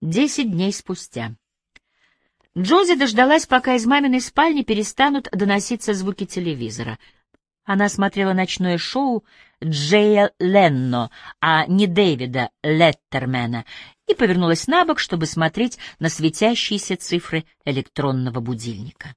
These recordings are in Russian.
10 дней спустя. Джози дождалась, пока из маминой спальни перестанут доноситься звуки телевизора. Она смотрела ночное шоу Джея Ленно, а не Дэвида Леттермена, и повернулась на бок, чтобы смотреть на светящиеся цифры электронного будильника.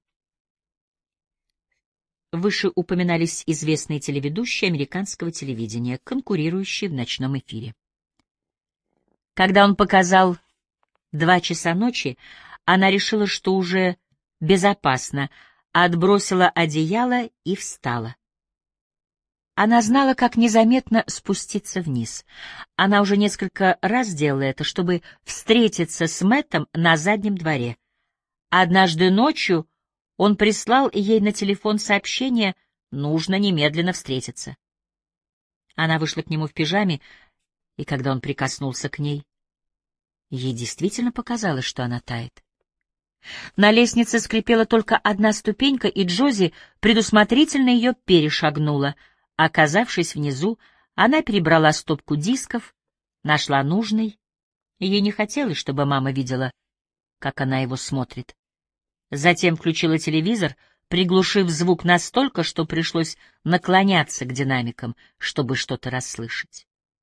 Выше упоминались известные телеведущие американского телевидения, конкурирующие в ночном эфире. Когда он показал 2 часа ночи, она решила, что уже безопасно, отбросила одеяло и встала. Она знала, как незаметно спуститься вниз. Она уже несколько раз делала это, чтобы встретиться с Мэттом на заднем дворе. Однажды ночью он прислал ей на телефон сообщение: «Нужно немедленно встретиться». Она вышла к нему в пижаме, и когда он прикоснулся к ней, ей действительно показалось, что она тает. На лестнице скрипела только одна ступенька, и Джози предусмотрительно ее перешагнула. Оказавшись внизу, она перебрала стопку дисков, нашла нужный. Ей не хотелось, чтобы мама видела, как она его смотрит. Затем включила телевизор, приглушив звук настолько, что пришлось наклоняться к динамикам, чтобы что-то расслышать.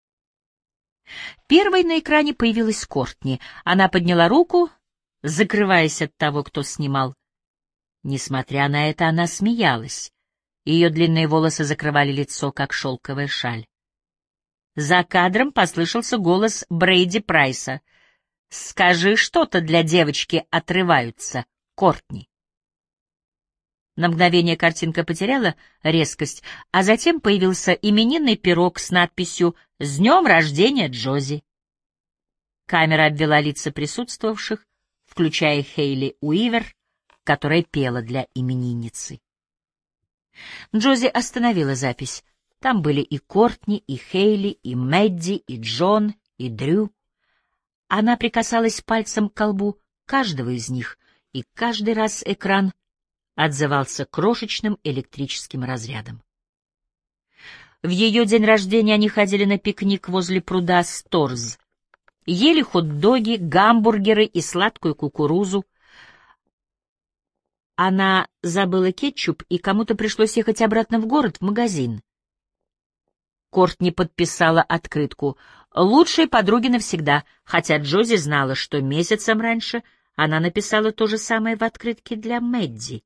Первой на экране появилась Кортни. Она подняла руку, закрываясь от того, кто снимал. Несмотря на это, она смеялась. Ее длинные волосы закрывали лицо, как шелковая шаль. За кадром послышался голос Брейди Прайса. «Скажи что-то, для девочки отрываются, Кортни». На мгновение картинка потеряла резкость, а затем появился именинный пирог с надписью «С днем рождения, Джози». Камера обвела лица присутствовавших, включая Хейли Уивер, которая пела для именинницы. Джози остановила запись. Там были и Кортни, и Хейли, и Мэдди, и Джон, и Дрю. Она прикасалась пальцем к колбу каждого из них, и каждый раз экран отзывался крошечным электрическим разрядом. В ее день рождения они ходили на пикник возле пруда Сторз, ели хот-доги, гамбургеры и сладкую кукурузу. Она забыла кетчуп, и кому-то пришлось ехать обратно в город, в магазин. Кортни подписала открытку «Лучшие подруги навсегда», хотя Джози знала, что месяцем раньше она написала то же самое в открытке для Мэдди.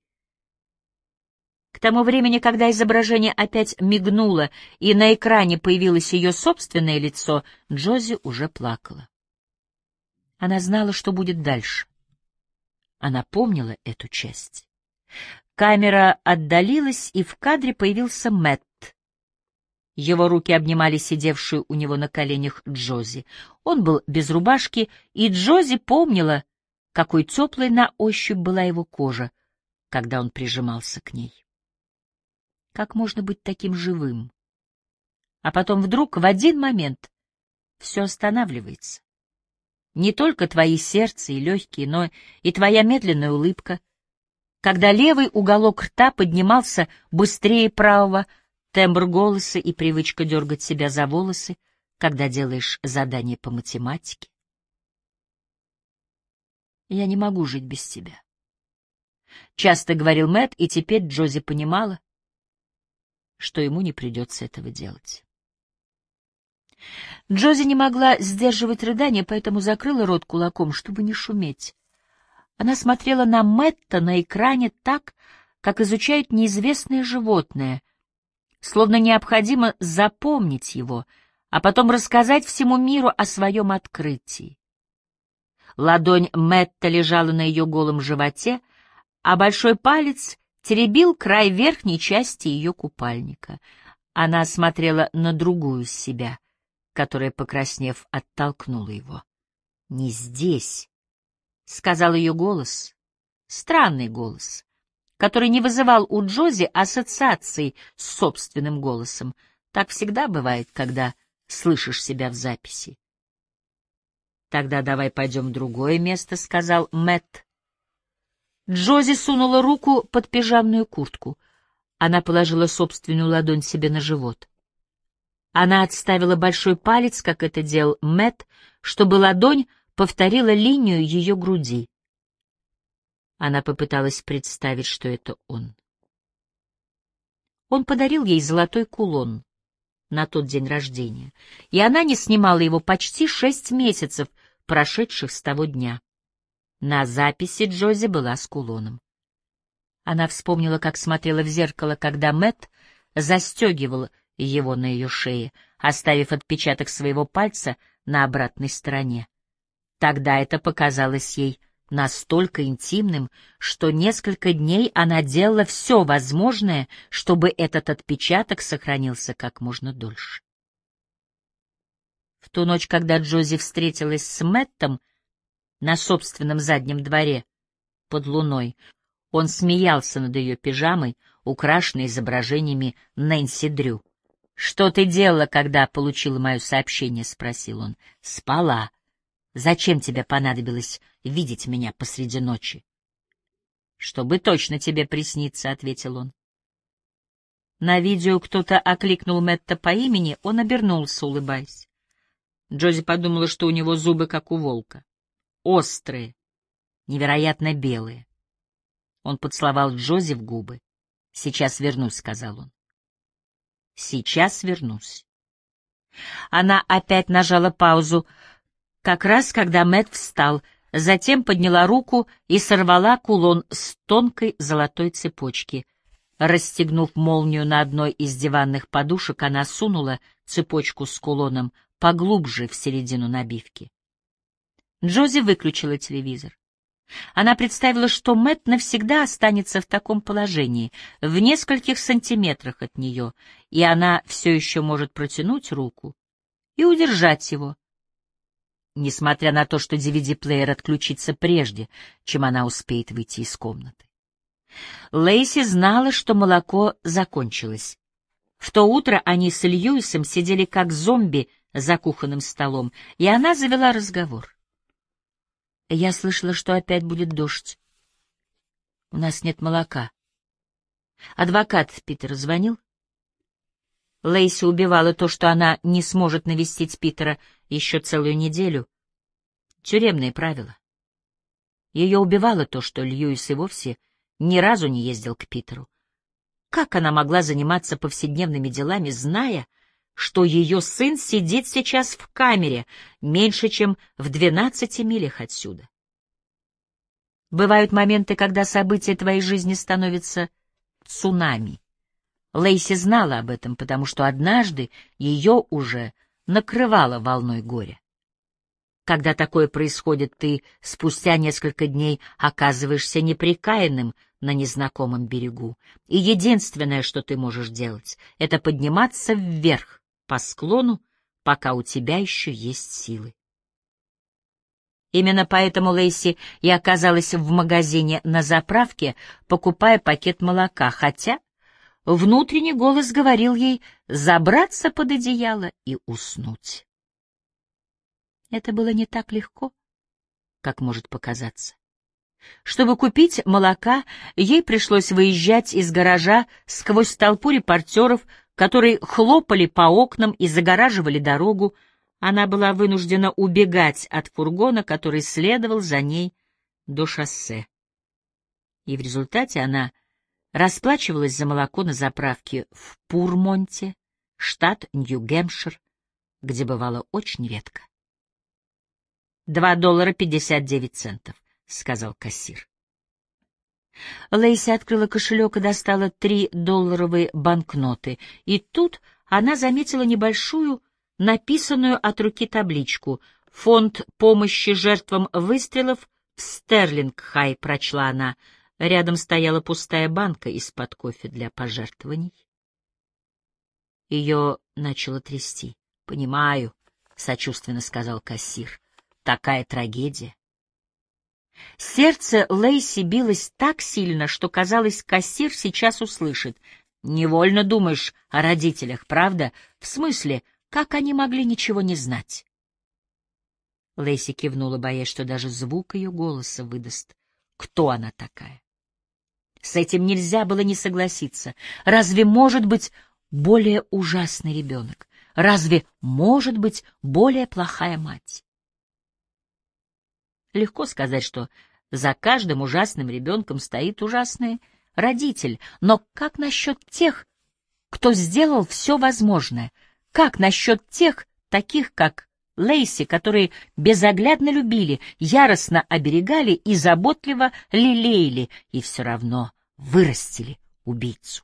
К тому времени, когда изображение опять мигнуло и на экране появилось ее собственное лицо, Джози уже плакала. Она знала, что будет дальше. Она помнила эту часть. Камера отдалилась, и в кадре появился Мэтт. Его руки обнимали сидевшую у него на коленях Джози. Он был без рубашки, и Джози помнила, какой теплой на ощупь была его кожа, когда он прижимался к ней. Как можно быть таким живым? А потом вдруг, в один момент, все останавливается. Не только твои сердце и легкие, но и твоя медленная улыбка. Когда левый уголок рта поднимался быстрее правого, тембр голоса и привычка дергать себя за волосы, когда делаешь задание по математике. «Я не могу жить без тебя», — часто говорил Мэтт, и теперь Джози понимала, что ему не придется этого делать. Джози не могла сдерживать рыдания, поэтому закрыла рот кулаком, чтобы не шуметь. Она смотрела на Мэтта на экране так, как изучают неизвестное животное, словно необходимо запомнить его, а потом рассказать всему миру о своем открытии. Ладонь Мэтта лежала на ее голом животе, а большой палец теребил край верхней части ее купальника. Она смотрела на другую себя, которая, покраснев, оттолкнула его. «Не здесь», — сказал ее голос, странный голос, который не вызывал у Джози ассоциаций с собственным голосом. Так всегда бывает, когда слышишь себя в записи. «Тогда давай пойдем в другое место», — сказал Мэтт. Джози сунула руку под пижамную куртку. Она положила собственную ладонь себе на живот. Она отставила большой палец, как это делал Мэтт, чтобы ладонь повторила линию ее груди. Она попыталась представить, что это он. Он подарил ей золотой кулон на тот день рождения, и она не снимала его почти 6 месяцев, прошедших с того дня. На записи Джози была с кулоном. Она вспомнила, как смотрела в зеркало, когда Мэтт застегивал его на ее шее, оставив отпечаток своего пальца на обратной стороне. Тогда это показалось ей настолько интимным, что несколько дней она делала все возможное, чтобы этот отпечаток сохранился как можно дольше. В ту ночь, когда Джози встретилась с Мэттом на собственном заднем дворе под луной, он смеялся над ее пижамой, украшенной изображениями Нэнси Дрю. «Что ты делала, когда получила мое сообщение?» — спросил он. «Спала. Зачем тебе понадобилось видеть меня посреди ночи?» «Чтобы точно тебе присниться», — ответил он. На видео кто-то окликнул Мэтта по имени, он обернулся, улыбаясь. Джози подумала, что у него зубы, как у волка. Острые, невероятно белые. Он поцеловал Джози в губы. «Сейчас вернусь», — сказал он. «Сейчас вернусь». Она опять нажала паузу, как раз когда Мэтт встал, затем подняла руку и сорвала кулон с тонкой золотой цепочки. Расстегнув молнию на одной из диванных подушек, она сунула цепочку с кулоном поглубже в середину набивки. Джози выключила телевизор. Она представила, что Мэтт навсегда останется в таком положении, в нескольких сантиметрах от нее, и она все еще может протянуть руку и удержать его, несмотря на то, что DVD-плеер отключится прежде, чем она успеет выйти из комнаты. Лейси знала, что молоко закончилось. В то утро они с Льюисом сидели как зомби за кухонным столом, и она завела разговор. «Я слышала, что опять будет дождь. У нас нет молока. Адвокат Питера звонил?» Лейси убивала то, что она не сможет навестить Питера еще целую неделю. Тюремные правила. Ее убивало то, что Льюис и вовсе ни разу не ездил к Питеру. Как она могла заниматься повседневными делами, зная, что ее сын сидит сейчас в камере меньше, чем в 12 милях отсюда? Бывают моменты, когда события твоей жизни становятся цунами. Лейси знала об этом, потому что однажды ее уже накрывало волной горя. Когда такое происходит, ты спустя несколько дней оказываешься непрекаянным на незнакомом берегу, и единственное, что ты можешь делать, — это подниматься вверх по склону, пока у тебя еще есть силы. Именно поэтому Лейси и оказалась в магазине на заправке, покупая пакет молока, хотя внутренний голос говорил ей забраться под одеяло и уснуть. Это было не так легко, как может показаться. Чтобы купить молока, ей пришлось выезжать из гаража сквозь толпу репортеров, которые хлопали по окнам и загораживали дорогу. Она была вынуждена убегать от фургона, который следовал за ней до шоссе. И в результате она расплачивалась за молоко на заправке в Пурмонте, штат Нью-Гэмпшир, где бывала очень редко. $2.59, сказал кассир. Лейси открыла кошелек и достала 3-долларовые банкноты, и тут она заметила небольшую, написанную от руки табличку «Фонд помощи жертвам выстрелов в Стерлинг-Хай», прочла она. Рядом стояла пустая банка из-под кофе для пожертвований. Ее начало трясти. «Понимаю», — сочувственно сказал кассир. «Такая трагедия». Сердце Лейси билось так сильно, что, казалось, кассир сейчас услышит. «Невольно думаешь о родителях, правда? В смысле, как они могли ничего не знать?» Лейси кивнула, боясь, что даже звук ее голоса выдаст, кто она такая. С этим нельзя было не согласиться. Разве может быть более ужасный ребенок? Разве может быть более плохая мать? Легко сказать, что за каждым ужасным ребенком стоит ужасный родитель, но как насчет тех, кто сделал все возможное? Как насчет тех, таких как Лейси, которые безоглядно любили, яростно оберегали и заботливо лелеяли, и все равно вырастили убийцу?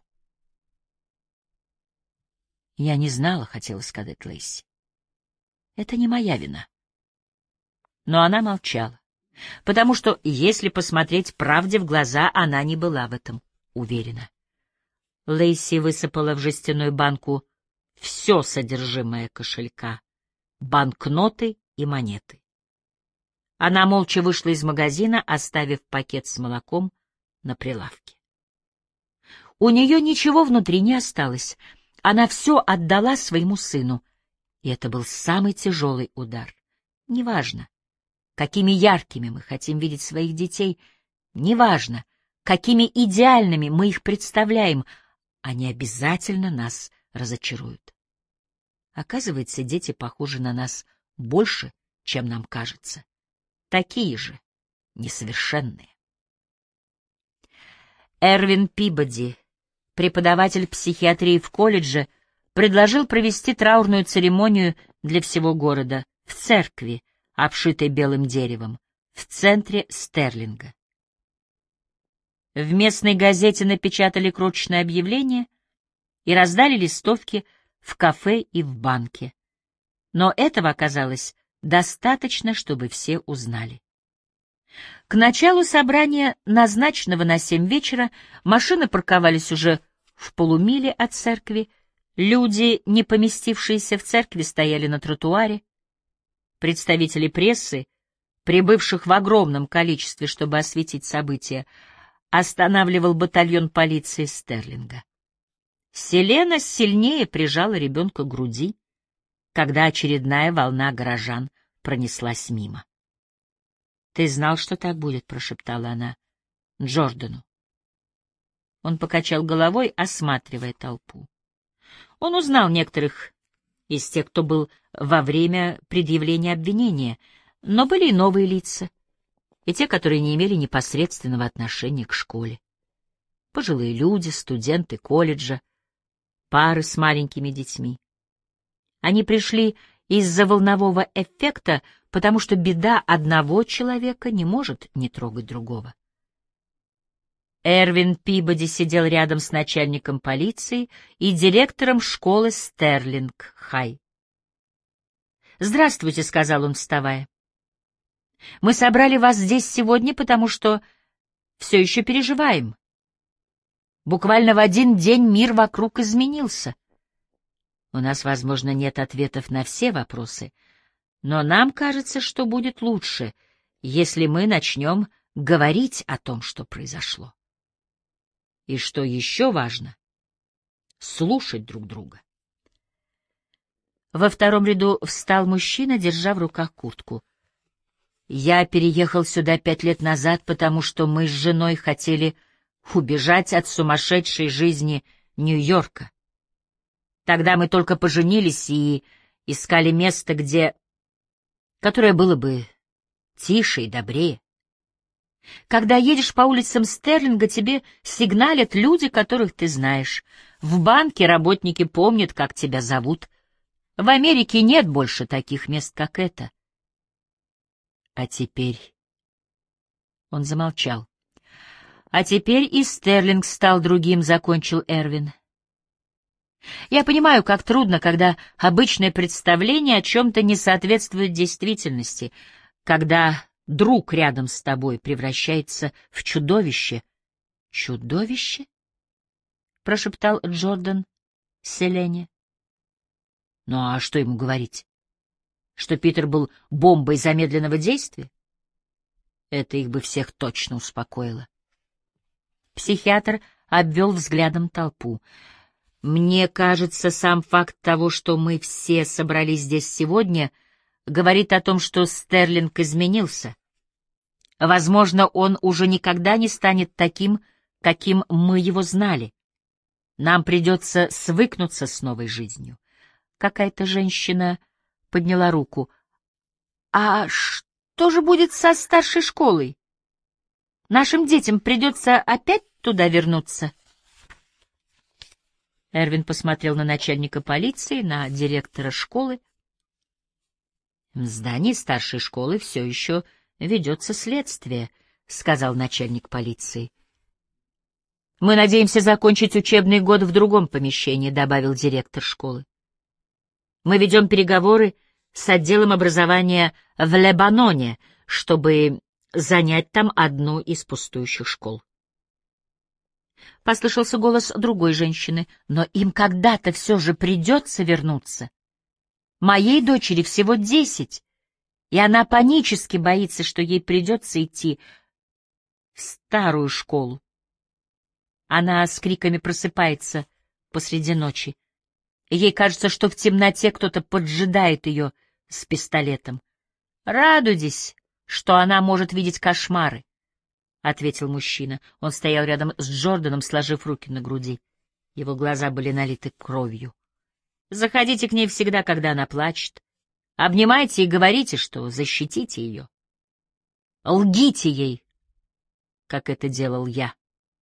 «Я не знала», — хотела сказать Лейси. «Это не моя вина». Но она молчала, потому что, если посмотреть правде в глаза, она не была в этом уверена. Лейси высыпала в жестяную банку все содержимое кошелька, банкноты и монеты. Она молча вышла из магазина, оставив пакет с молоком на прилавке. У нее ничего внутри не осталось. Она все отдала своему сыну, и это был самый тяжелый удар. Неважно, какими яркими мы хотим видеть своих детей, неважно, какими идеальными мы их представляем, они обязательно нас разочаруют. Оказывается, дети похожи на нас больше, чем нам кажется. Такие же несовершенные. Эрвин Пибоди, преподаватель психиатрии в колледже, предложил провести траурную церемонию для всего города в церкви, обшитой белым деревом, в центре Стерлинга. В местной газете напечатали крошечное объявление и раздали листовки в кафе и в банке. Но этого оказалось достаточно, чтобы все узнали. К началу собрания, назначенного на 7 вечера, машины парковались уже в полумиле от церкви, люди, не поместившиеся в церкви, стояли на тротуаре. Представители прессы, прибывших в огромном количестве, чтобы осветить события, останавливал батальон полиции Стерлинга. Селена сильнее прижала ребенка к груди, когда очередная волна горожан пронеслась мимо. «Ты знал, что так будет?» — прошептала она Джордану. Он покачал головой, осматривая толпу. Он узнал некоторых из тех, кто был во время предъявления обвинения, но были и новые лица, и те, которые не имели непосредственного отношения к школе. Пожилые люди, студенты колледжа, пары с маленькими детьми. Они пришли из-за волнового эффекта, потому что беда одного человека не может не трогать другого. Эрвин Пибоди сидел рядом с начальником полиции и директором школы Стерлинг-Хай. «Здравствуйте», — сказал он, вставая. «Мы собрали вас здесь сегодня, потому что все еще переживаем. Буквально в один день мир вокруг изменился. У нас, возможно, нет ответов на все вопросы, но нам кажется, что будет лучше, если мы начнем говорить о том, что произошло. И что еще важно — слушать друг друга». Во втором ряду встал мужчина, держа в руках куртку. «Я переехал сюда 5 лет назад, потому что мы с женой хотели убежать от сумасшедшей жизни Нью-Йорка. Тогда мы только поженились и искали место, которое было бы тише и добрее. Когда едешь по улицам Стерлинга, тебе сигналят люди, которых ты знаешь. В банке работники помнят, как тебя зовут. В Америке нет больше таких мест, как это. А теперь...» Он замолчал. «А теперь и Стерлинг стал другим», — закончил Эрвин. «Я понимаю, как трудно, когда обычное представление о чем-то не соответствует действительности, когда друг рядом с тобой превращается в чудовище». «Чудовище?» — прошептал Джордан Селене. «Ну а что ему говорить? Что Питер был бомбой замедленного действия?» Это их бы всех точно успокоило. Психиатр обвел взглядом толпу. «Мне кажется, сам факт того, что мы все собрались здесь сегодня, говорит о том, что Стерлинг изменился. Возможно, он уже никогда не станет таким, каким мы его знали. Нам придется свыкнуться с новой жизнью». Какая-то женщина подняла руку. «А что Что же будет со старшей школой? Нашим детям придется опять туда вернуться?» Эрвин посмотрел на начальника полиции, на директора школы. «В здании старшей школы все еще ведется следствие», — сказал начальник полиции. «Мы надеемся закончить учебный год в другом помещении», — добавил директор школы. «Мы ведем переговоры с отделом образования в Лебаноне, чтобы занять там одну из пустующих школ». Послышался голос другой женщины. «Но им когда-то все же придется вернуться. Моей дочери всего 10, и она панически боится, что ей придется идти в старую школу. Она с криками просыпается посреди ночи. Ей кажется, что в темноте кто-то поджидает ее с пистолетом. Радуйтесь, что она может видеть кошмары», — ответил мужчина. Он стоял рядом с Джорданом, сложив руки на груди. Его глаза были налиты кровью. «Заходите к ней всегда, когда она плачет. Обнимайте и говорите, что защитите ее. Лгите ей, как это делал я».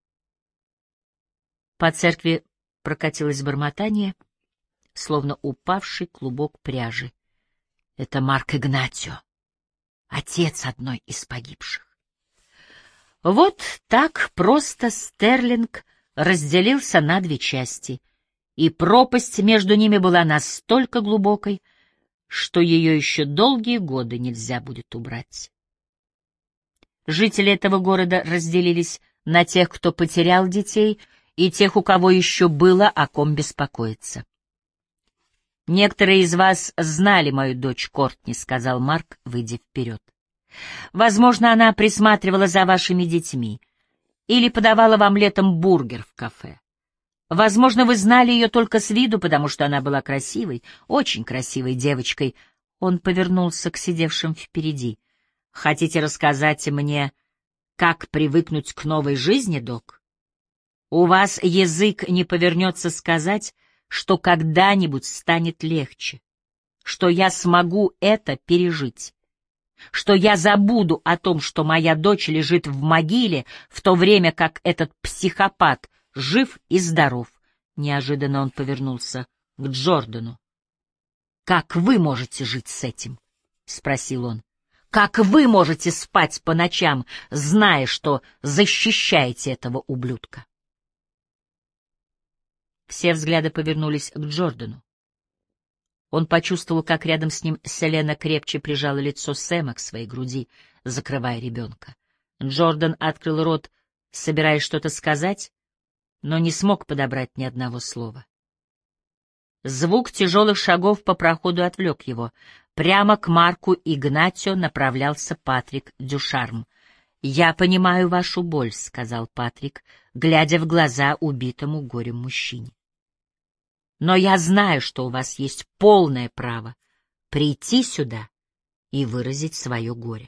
По церкви прокатилось бормотание, словно упавший клубок пряжи. «Это Марк Игнатио, отец одной из погибших». Вот так просто Стерлинг разделился на две части, и пропасть между ними была настолько глубокой, что ее еще долгие годы нельзя будет убрать. Жители этого города разделились на тех, кто потерял детей, и тех, у кого еще было о ком беспокоиться. «Некоторые из вас знали мою дочь Кортни», — сказал Марк, выйдя вперед. «Возможно, она присматривала за вашими детьми или подавала вам летом бургер в кафе. Возможно, вы знали ее только с виду, потому что она была красивой, очень красивой девочкой». Он повернулся к сидевшим впереди. «Хотите рассказать мне, как привыкнуть к новой жизни, док? У вас язык не повернется сказать, что когда-нибудь станет легче, что я смогу это пережить, что я забуду о том, что моя дочь лежит в могиле, в то время как этот психопат жив и здоров». Неожиданно он повернулся к Джордану. «Как вы можете жить с этим?» — спросил он. «Как вы можете спать по ночам, зная, что защищаете этого ублюдка?» Все взгляды повернулись к Джордану. Он почувствовал, как рядом с ним Селена крепче прижала лицо Сэма к своей груди, закрывая ребенка. Джордан открыл рот, собираясь что-то сказать, но не смог подобрать ни одного слова. Звук тяжелых шагов по проходу отвлек его. Прямо к Марку Игнатио направлялся Патрик Дюшарм. «Я понимаю вашу боль», — сказал Патрик, глядя в глаза убитому горем мужчине. «Но я знаю, что у вас есть полное право прийти сюда и выразить свое горе.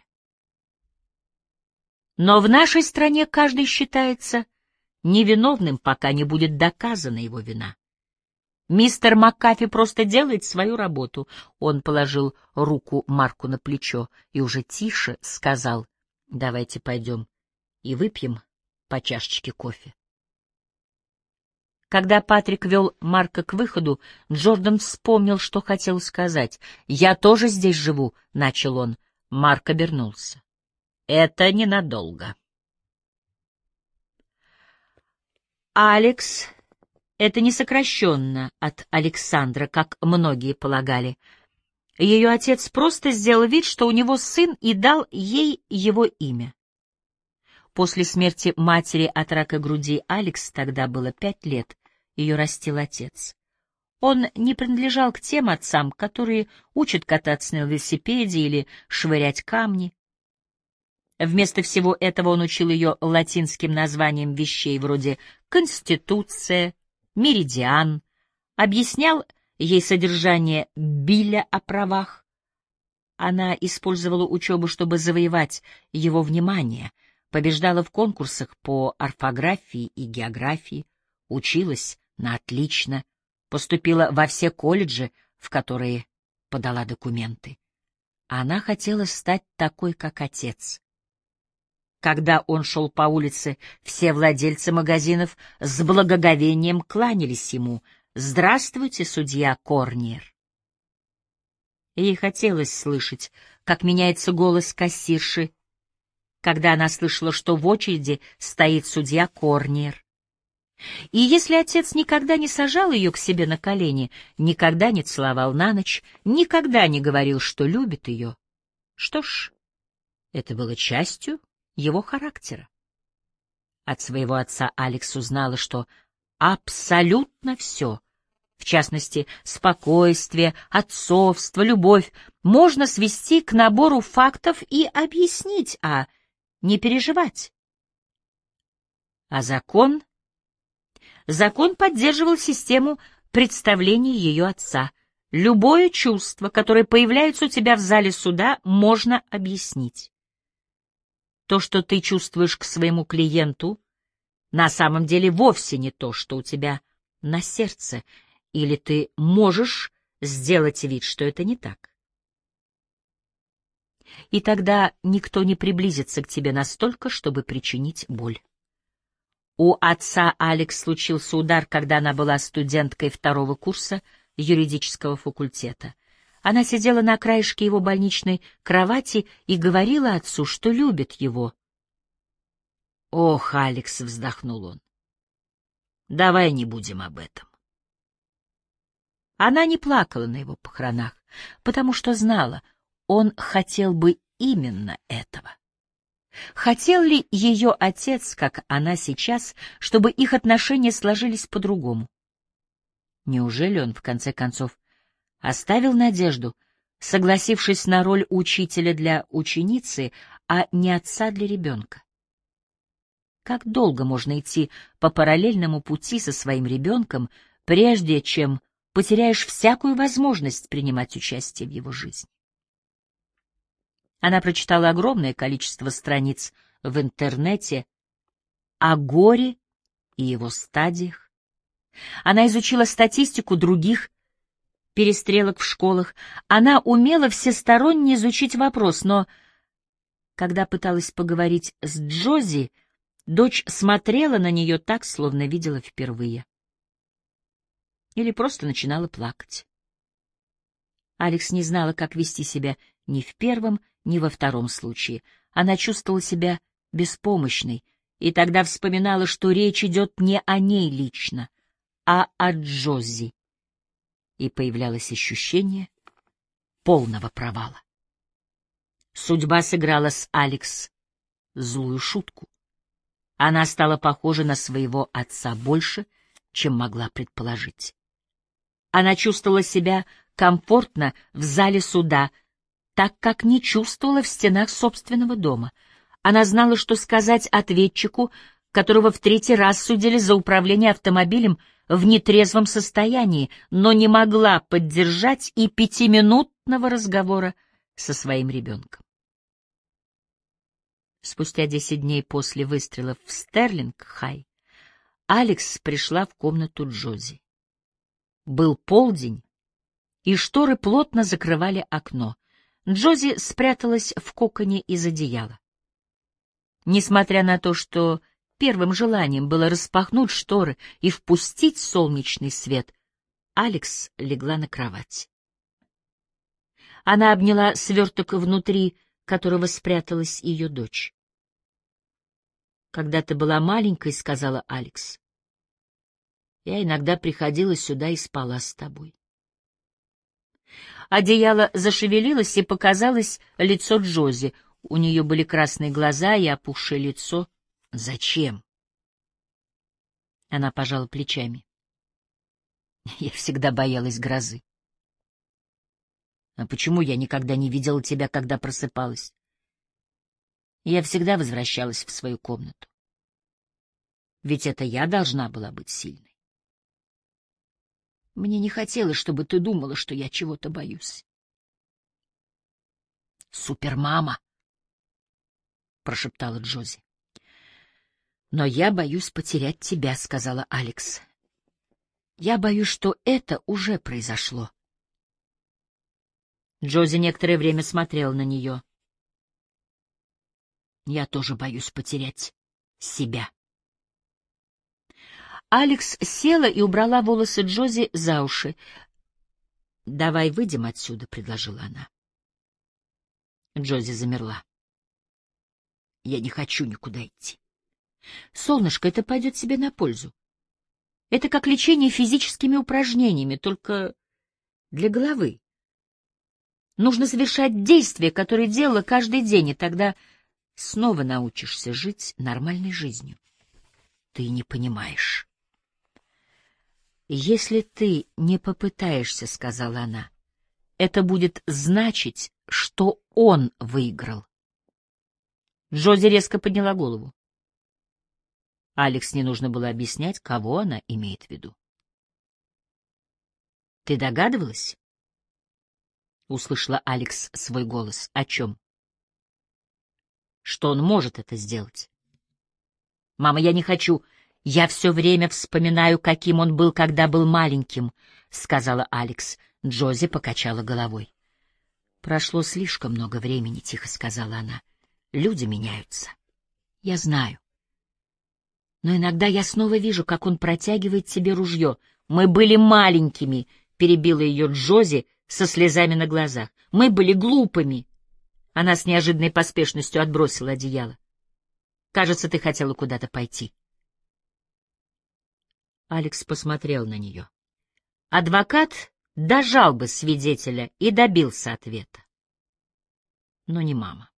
Но в нашей стране каждый считается невиновным, пока не будет доказана его вина. Мистер Маккафи просто делает свою работу». Он положил руку Марку на плечо и уже тише сказал: «Давайте пойдем и выпьем по чашечке кофе». Когда Патрик вел Марка к выходу, Джордан вспомнил, что хотел сказать. «Я тоже здесь живу», — начал он. Марк обернулся. «Это ненадолго». Алекс — это не сокращенно от Александра, как многие полагали. Ее отец просто сделал вид, что у него сын, и дал ей его имя. После смерти матери от рака груди Алекс тогда было 5 лет, ее растил отец. Он не принадлежал к тем отцам, которые учат кататься на велосипеде или швырять камни. Вместо всего этого он учил ее латинским названиям вещей вроде «конституция», «меридиан», объяснял ей содержание Билля о правах. Она использовала учебу, чтобы завоевать его внимание, побеждала в конкурсах по орфографии и географии, училась на отлично, поступила во все колледжи, в которые подала документы. Она хотела стать такой, как отец. Когда он шел по улице, все владельцы магазинов с благоговением кланялись ему. «Здравствуйте, судья Корниер». Ей хотелось слышать, как меняется голос кассирши, когда она слышала, что в очереди стоит судья Корниер. И если отец никогда не сажал ее к себе на колени, никогда не целовал на ночь, никогда не говорил, что любит ее, что ж, это было частью его характера. От своего отца Алекс узнала, что абсолютно все, в частности, спокойствие, отцовство, любовь, можно свести к набору фактов и объяснить, а не переживать. А закон поддерживал систему представлений ее отца. Любое чувство, которое появляется у тебя в зале суда, можно объяснить. То, что ты чувствуешь к своему клиенту, на самом деле вовсе не то, что у тебя на сердце, или ты можешь сделать вид, что это не так. И тогда никто не приблизится к тебе настолько, чтобы причинить боль. У отца Алекс случился удар, когда она была студенткой 2-го курса юридического факультета. Она сидела на краешке его больничной кровати и говорила отцу, что любит его. «Ох, Алекс», — вздохнул он, — «давай не будем об этом». Она не плакала на его похоронах, потому что знала, он хотел бы именно этого. Хотел ли ее отец, как она сейчас, чтобы их отношения сложились по-другому? Неужели он, в конце концов, оставил надежду, согласившись на роль учителя для ученицы, а не отца для ребенка? Как долго можно идти по параллельному пути со своим ребенком, прежде чем потеряешь всякую возможность принимать участие в его жизни? Она прочитала огромное количество страниц в интернете о горе и его стадиях. Она изучила статистику других перестрелок в школах. Она умела всесторонне изучить вопрос, но когда пыталась поговорить с Джози, дочь смотрела на нее так, словно видела впервые. Или просто начинала плакать. Алекс не знала, как вести себя ни в первом, ни во втором случае. Она чувствовала себя беспомощной, и тогда вспоминала, что речь идет не о ней лично, а о Джози. И появлялось ощущение полного провала. Судьба сыграла с Алекс злую шутку. Она стала похожа на своего отца больше, чем могла предположить. Она чувствовала себя комфортно в зале суда, так как не чувствовала в стенах собственного дома. Она знала, что сказать ответчику, которого в 3-й раз судили за управление автомобилем в нетрезвом состоянии, но не могла поддержать и 5-минутного разговора со своим ребенком. Спустя 10 дней после выстрелов в Стерлинг-Хай Алекс пришла в комнату Джози. Был полдень, и шторы плотно закрывали окно. Джози спряталась в коконе из одеяла. Несмотря на то, что первым желанием было распахнуть шторы и впустить солнечный свет, Алекс легла на кровать. Она обняла сверток, внутри которого спряталась ее дочь. «Когда ты была маленькой, — сказала Алекс, — я иногда приходила сюда и спала с тобой». Одеяло зашевелилось, и показалось лицо Джози. У нее были красные глаза и опухшее лицо. «Зачем?» Она пожала плечами. «Я всегда боялась грозы». «А почему я никогда не видела тебя, когда просыпалась?» «Я всегда возвращалась в свою комнату. Ведь это я должна была быть сильной. Мне не хотелось, чтобы ты думала, что я чего-то боюсь». «Супермама», — прошептала Джози. «Но я боюсь потерять тебя», — сказала Алекс. «Я боюсь, что это уже произошло». Джози некоторое время смотрел на нее. «Я тоже боюсь потерять себя». Алекс села и убрала волосы Джози за уши. «Давай выйдем отсюда», — предложила она. Джози замерла. «Я не хочу никуда идти». «Солнышко, это пойдет себе на пользу. Это как лечение физическими упражнениями, только для головы. Нужно совершать действия, которые делала каждый день, и тогда снова научишься жить нормальной жизнью. Ты не понимаешь». «Если ты не попытаешься, — сказала она, — это будет значить, что он выиграл». Джози резко подняла голову. Алекс не нужно было объяснять, кого она имеет в виду. «Ты догадывалась?» — услышала Алекс свой голос. «О чем?» «Что он может это сделать?» «Мама, я не хочу. Я все время вспоминаю, каким он был, когда был маленьким», — сказала Алекс. Джози покачала головой. «Прошло слишком много времени», — тихо сказала она. «Люди меняются. Я знаю. Но иногда я снова вижу, как он протягивает тебе ружье. Мы были маленькими», — перебила ее Джози со слезами на глазах. «Мы были глупыми». Она с неожиданной поспешностью отбросила одеяло. «Кажется, ты хотела куда-то пойти». Алекс посмотрел на нее. Адвокат дожал бы свидетеля и добился ответа. Но не мама.